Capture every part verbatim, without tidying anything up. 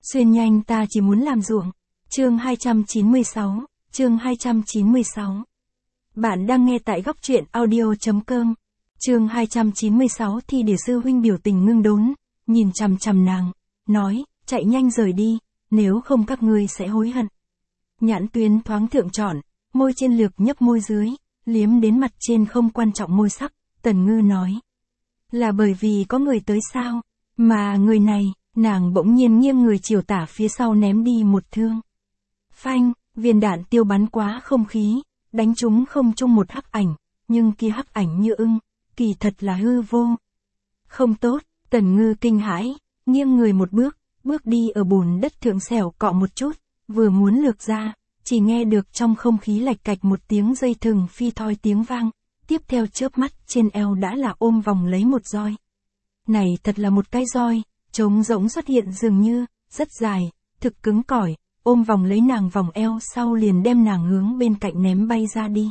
Xuyên nhanh ta chỉ muốn làm ruộng. Chương hai trăm chín mươi sáu, chương hai trăm chín mươi sáu. Bạn đang nghe tại góc truyện audio.com. Chương hai trăm chín mươi sáu thì để sư huynh biểu tình ngưng đốn, nhìn chằm chằm nàng, nói, chạy nhanh rời đi, nếu không các ngươi sẽ hối hận. Nhãn tuyến thoáng thượng trọn, môi trên lược nhấp môi dưới, liếm đến mặt trên không quan trọng môi sắc, Tần Ngư nói. Là bởi vì có người tới sao, mà người này, nàng bỗng nhiên nghiêng người chiều tả phía sau ném đi một thương. Phanh, viên đạn tiêu bắn quá không khí, đánh trúng không chung một hắc ảnh, nhưng kia hắc ảnh như ưng, kỳ thật là hư vô. Không tốt, Tần Ngư kinh hãi, nghiêng người một bước, bước đi ở bùn đất thượng xẻo cọ một chút, vừa muốn lược ra, chỉ nghe được trong không khí lạch cạch một tiếng dây thừng phi thoi tiếng vang, tiếp theo chớp mắt trên eo đã là ôm vòng lấy một roi. Này thật là một cái roi, trống rỗng xuất hiện dường như, rất dài, thực cứng cỏi, ôm vòng lấy nàng vòng eo sau liền đem nàng hướng bên cạnh ném bay ra đi.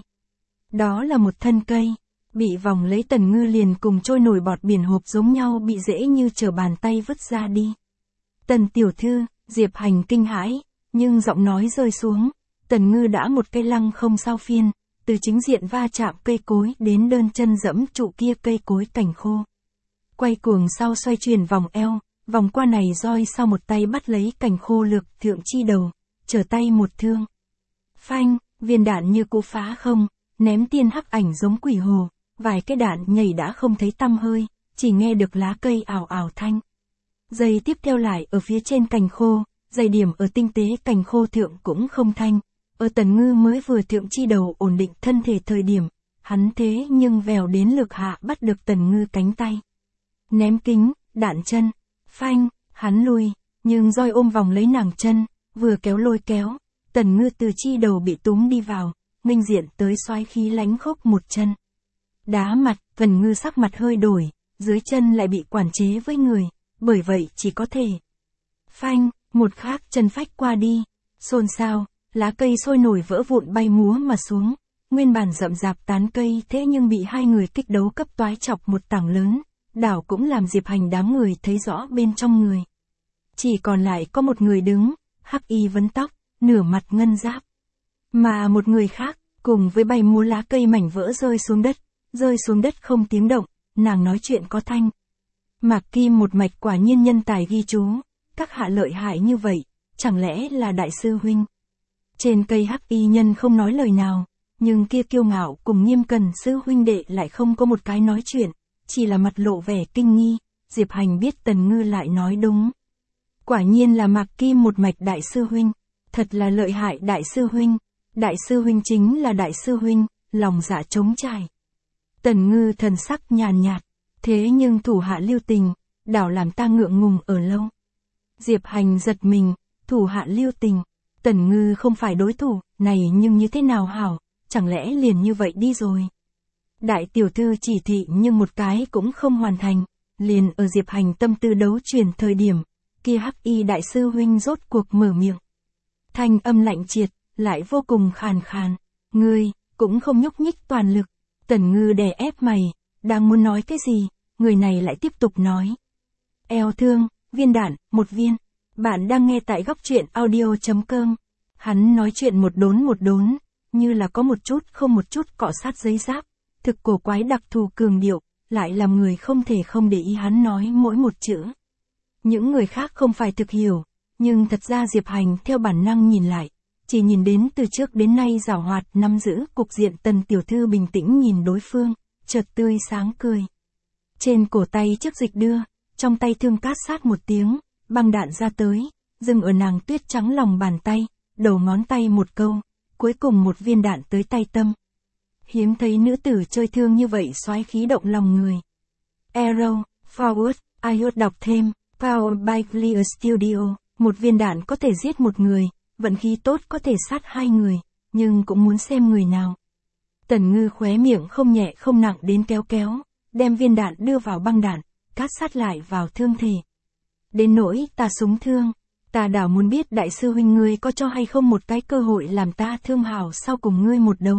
Đó là một thân cây, bị vòng lấy Tần Ngư liền cùng trôi nổi bọt biển hộp giống nhau bị dễ như trở bàn tay vứt ra đi. Tần tiểu thư, Diệp Hành kinh hãi, nhưng giọng nói rơi xuống, Tần Ngư đã một cây lăng không sao phiên, từ chính diện va chạm cây cối đến đơn chân dẫm trụ kia cây cối cành khô. Quay cuồng sau xoay chuyển vòng eo, vòng qua này roi sau một tay bắt lấy cành khô lược thượng chi đầu, trở tay một thương. Phanh, viên đạn như cú phá không, ném tiên hắc ảnh giống quỷ hồ, vài cái đạn nhảy đã không thấy tăm hơi, chỉ nghe được lá cây ảo ảo thanh. Giây tiếp theo lại ở phía trên cành khô, dày điểm ở tinh tế cành khô thượng cũng không thanh. Ở Tần Ngư mới vừa thượng chi đầu ổn định thân thể thời điểm, hắn thế nhưng vèo đến lực hạ bắt được Tần Ngư cánh tay. Ném kính, đạn chân, phanh, hắn lui, nhưng roi ôm vòng lấy nàng chân, vừa kéo lôi kéo, Tần Ngư từ chi đầu bị túm đi vào, nghênh diện tới xoáy khí lánh khốc một chân. Đá mặt, Tần Ngư sắc mặt hơi đổi, dưới chân lại bị quản chế với người, bởi vậy chỉ có thể. Phanh, một khác chân phách qua đi, xôn xao, lá cây sôi nổi vỡ vụn bay múa mà xuống, nguyên bản rậm rạp tán cây thế nhưng bị hai người kích đấu cấp toái chọc một tảng lớn, đảo cũng làm Diệp Hành đám người thấy rõ bên trong người. Chỉ còn lại có một người đứng, hắc y vấn tóc, nửa mặt ngân giáp. Mà một người khác, cùng với bay múa lá cây mảnh vỡ rơi xuống đất, rơi xuống đất không tiếng động, nàng nói chuyện có thanh. Mạc Kim một mạch quả nhiên nhân tài ghi chú, các hạ lợi hại như vậy, chẳng lẽ là đại sư huynh. Trên cây hắc y nhân không nói lời nào, nhưng kia kiêu ngạo cùng nghiêm cẩn sư huynh đệ lại không có một cái nói chuyện, chỉ là mặt lộ vẻ kinh nghi, Diệp Hành biết Tần Ngư lại nói đúng. Quả nhiên là Mạc Kim một mạch đại sư huynh, thật là lợi hại đại sư huynh, đại sư huynh chính là đại sư huynh, lòng dạ trống trải. Tần Ngư thần sắc nhàn nhạt, thế nhưng thủ hạ lưu tình, đảo làm ta ngượng ngùng ở lâu. Diệp Hành giật mình, thủ hạ lưu tình. Tần Ngư không phải đối thủ, này nhưng như thế nào hảo, chẳng lẽ liền như vậy đi rồi. Đại tiểu thư chỉ thị nhưng một cái cũng không hoàn thành, liền ở Diệp Hành tâm tư đấu chuyển thời điểm, kia hắc y đại sư huynh rốt cuộc mở miệng. Thanh âm lạnh triệt, lại vô cùng khàn khàn, ngươi, cũng không nhúc nhích toàn lực. Tần Ngư đè ép mày, đang muốn nói cái gì, người này lại tiếp tục nói. Eo thương, viên đạn, một viên. Bạn đang nghe tại góc truyện audio.com. Hắn nói chuyện một đốn một đốn, như là có một chút không một chút cọ sát giấy giáp, thực cổ quái đặc thù cường điệu, lại làm người không thể không để ý hắn nói mỗi một chữ. Những người khác không phải thực hiểu, nhưng thật ra Diệp Hành theo bản năng nhìn lại, chỉ nhìn đến từ trước đến nay giảo hoạt nắm giữ cục diện Tần tiểu thư bình tĩnh nhìn đối phương, chợt tươi sáng cười. Trên cổ tay chiếc dịch đưa, trong tay thương cát sát một tiếng. Băng đạn ra tới, dừng ở nàng tuyết trắng lòng bàn tay, đầu ngón tay một câu, cuối cùng một viên đạn tới tay tâm. Hiếm thấy nữ tử chơi thương như vậy xoáy khí động lòng người. Arrow, Forward, I heard đọc thêm, Power by Clear Studio, một viên đạn có thể giết một người, vận khí tốt có thể sát hai người, nhưng cũng muốn xem người nào. Tần Ngư khóe miệng không nhẹ không nặng đến kéo kéo, đem viên đạn đưa vào băng đạn, cát sát lại vào thương thể. Đến nỗi ta súng thương, ta đảo muốn biết đại sư huynh ngươi có cho hay không một cái cơ hội làm ta thương hảo sau cùng ngươi một đấu.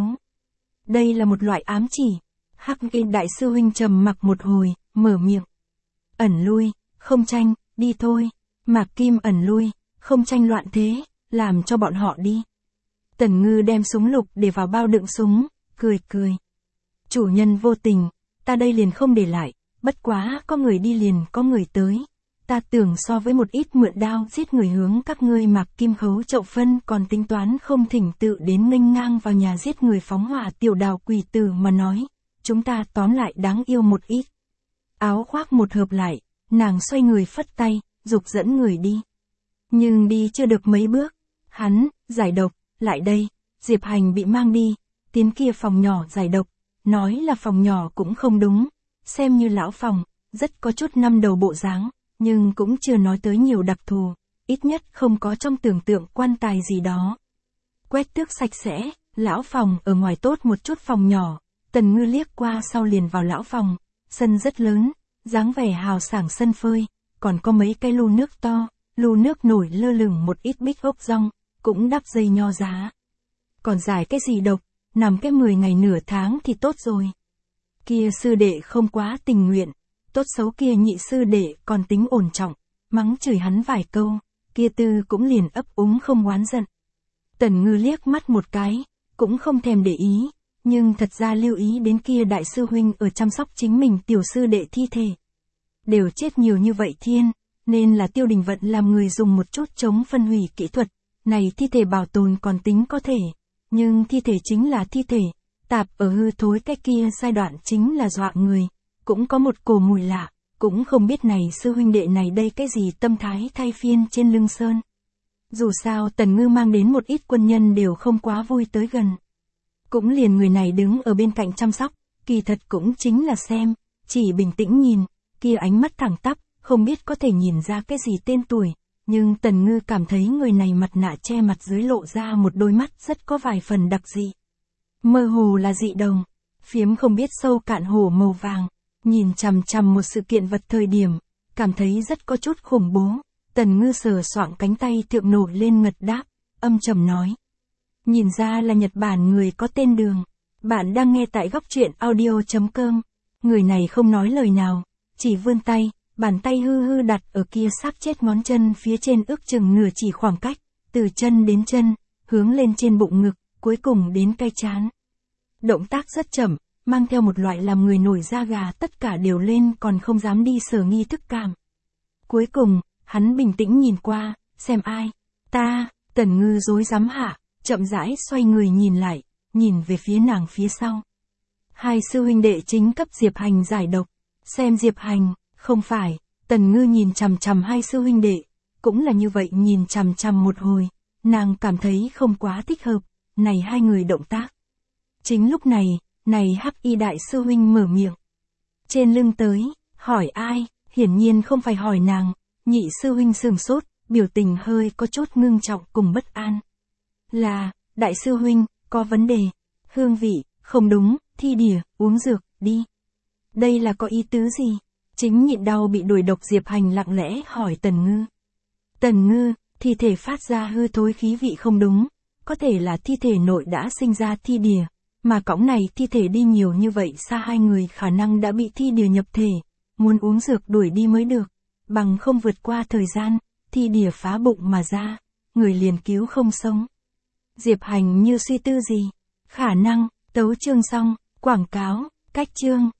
Đây là một loại ám chỉ. Hắc y đại sư huynh trầm mặc một hồi, mở miệng. Ẩn lui, không tranh, đi thôi. Mạc Kim ẩn lui, không tranh loạn thế, làm cho bọn họ đi. Tần Ngư đem súng lục để vào bao đựng súng, cười cười. Chủ nhân vô tình, ta đây liền không để lại, bất quá có người đi liền có người tới. Ta tưởng so với một ít mượn đao giết người hướng các ngươi mặc kim khấu chậu phân còn tính toán không thỉnh tự đến nghênh ngang vào nhà giết người phóng hỏa tiểu đào quỷ tử mà nói, chúng ta tóm lại đáng yêu một ít. Áo khoác một hợp lại, nàng xoay người phất tay, dục dẫn người đi. Nhưng đi chưa được mấy bước, hắn, giải độc, lại đây, Diệp Hành bị mang đi, tiến kia phòng nhỏ giải độc, nói là phòng nhỏ cũng không đúng, xem như lão phòng, rất có chút năm đầu bộ dáng, nhưng cũng chưa nói tới nhiều đặc thù, ít nhất không có trong tưởng tượng quan tài gì đó. Quét tước sạch sẽ, lão phòng ở ngoài tốt một chút phòng nhỏ, Tần Ngư liếc qua sau liền vào lão phòng, sân rất lớn, dáng vẻ hào sảng sân phơi, còn có mấy cái lu nước to, lu nước nổi lơ lửng một ít bích ốc rong, cũng đắp dây nho giá. Còn giải cái gì độc, nằm cái mười ngày nửa tháng thì tốt rồi. Kia sư đệ không quá tình nguyện, tốt xấu kia nhị sư đệ còn tính ổn trọng, mắng chửi hắn vài câu, kia tư cũng liền ấp úng không oán giận. Tần Ngư liếc mắt một cái, cũng không thèm để ý, nhưng thật ra lưu ý đến kia đại sư huynh ở chăm sóc chính mình tiểu sư đệ thi thể. Đều chết nhiều như vậy thiên, nên là Tiêu Đình Vận làm người dùng một chút chống phân hủy kỹ thuật, này thi thể bảo tồn còn tính có thể, nhưng thi thể chính là thi thể, tạp ở hư thối cái kia giai đoạn chính là dọa người, cũng có một cổ mùi lạ, cũng không biết này sư huynh đệ này đây cái gì tâm thái thay phiên trên lưng sơn. Dù sao Tần Ngư mang đến một ít quân nhân đều không quá vui tới gần. Cũng liền người này đứng ở bên cạnh chăm sóc, kỳ thật cũng chính là xem, chỉ bình tĩnh nhìn, kia ánh mắt thẳng tắp, không biết có thể nhìn ra cái gì tên tuổi, nhưng Tần Ngư cảm thấy người này mặt nạ che mặt dưới lộ ra một đôi mắt rất có vài phần đặc dị. Mơ hồ là dị đồng, phiếm không biết sâu cạn hổ màu vàng, nhìn chằm chằm một sự kiện vật thời điểm, cảm thấy rất có chút khủng bố. Tần Ngư sờ soạng cánh tay thượng nổi lên ngật đáp, âm trầm nói. Nhìn ra là Nhật Bản người có tên Đường. Bạn đang nghe tại góc truyện audio chấm com. Người này không nói lời nào, chỉ vươn tay, bàn tay hư hư đặt ở kia xác chết ngón chân phía trên ước chừng nửa chỉ khoảng cách, từ chân đến chân, hướng lên trên bụng ngực, cuối cùng đến cái trán. Động tác rất chậm, mang theo một loại làm người nổi da gà tất cả đều lên còn không dám đi sở nghi thức cảm. Cuối cùng, hắn bình tĩnh nhìn qua, xem ai, ta, Tần Ngư rối rắm hạ, chậm rãi xoay người nhìn lại, nhìn về phía nàng phía sau. Hai sư huynh đệ chính cấp Diệp Hành giải độc, xem Diệp Hành, không phải, Tần Ngư nhìn chằm chằm hai sư huynh đệ, cũng là như vậy nhìn chằm chằm một hồi, nàng cảm thấy không quá thích hợp, này hai người động tác. Chính lúc này, này Hắc Y đại sư huynh mở miệng. Trên lưng tới, hỏi ai, hiển nhiên không phải hỏi nàng, nhị sư huynh sừng sốt, biểu tình hơi có chút ngưng trọng cùng bất an. Là, đại sư huynh, có vấn đề, hương vị, không đúng, thi đỉa, uống dược, đi. Đây là có ý tứ gì? Chính nhịn đau bị đuổi độc Diệp Hành lặng lẽ hỏi Tần Ngư. Tần Ngư, thi thể phát ra hư thối khí vị không đúng, có thể là thi thể nội đã sinh ra thi đỉa, mà cõng này thi thể đi nhiều như vậy xa hai người khả năng đã bị thi đỉa nhập thể, muốn uống dược đuổi đi mới được, bằng không vượt qua thời gian, thi đỉa phá bụng mà ra, người liền cứu không sống. Diệp Hành như suy tư gì, khả năng, tấu chương xong, quảng cáo, cách chương.